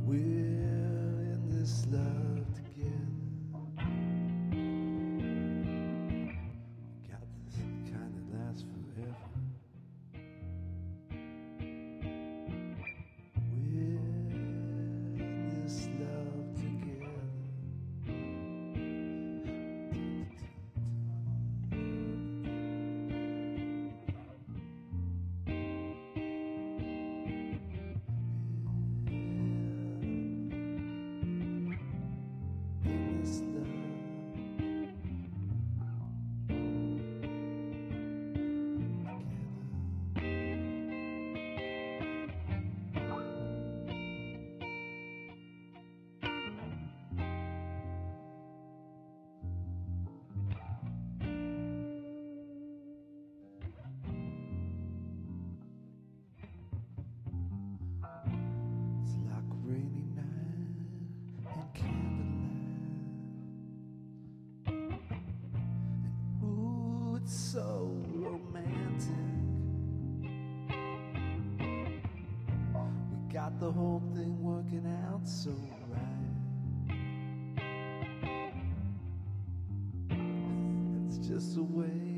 We're in this love together. We got this kind that lasts forever. We're in this love together. It's like a rainy night and candlelight, and ooh, it's so romantic. We got the whole thing working out so right. It's just the way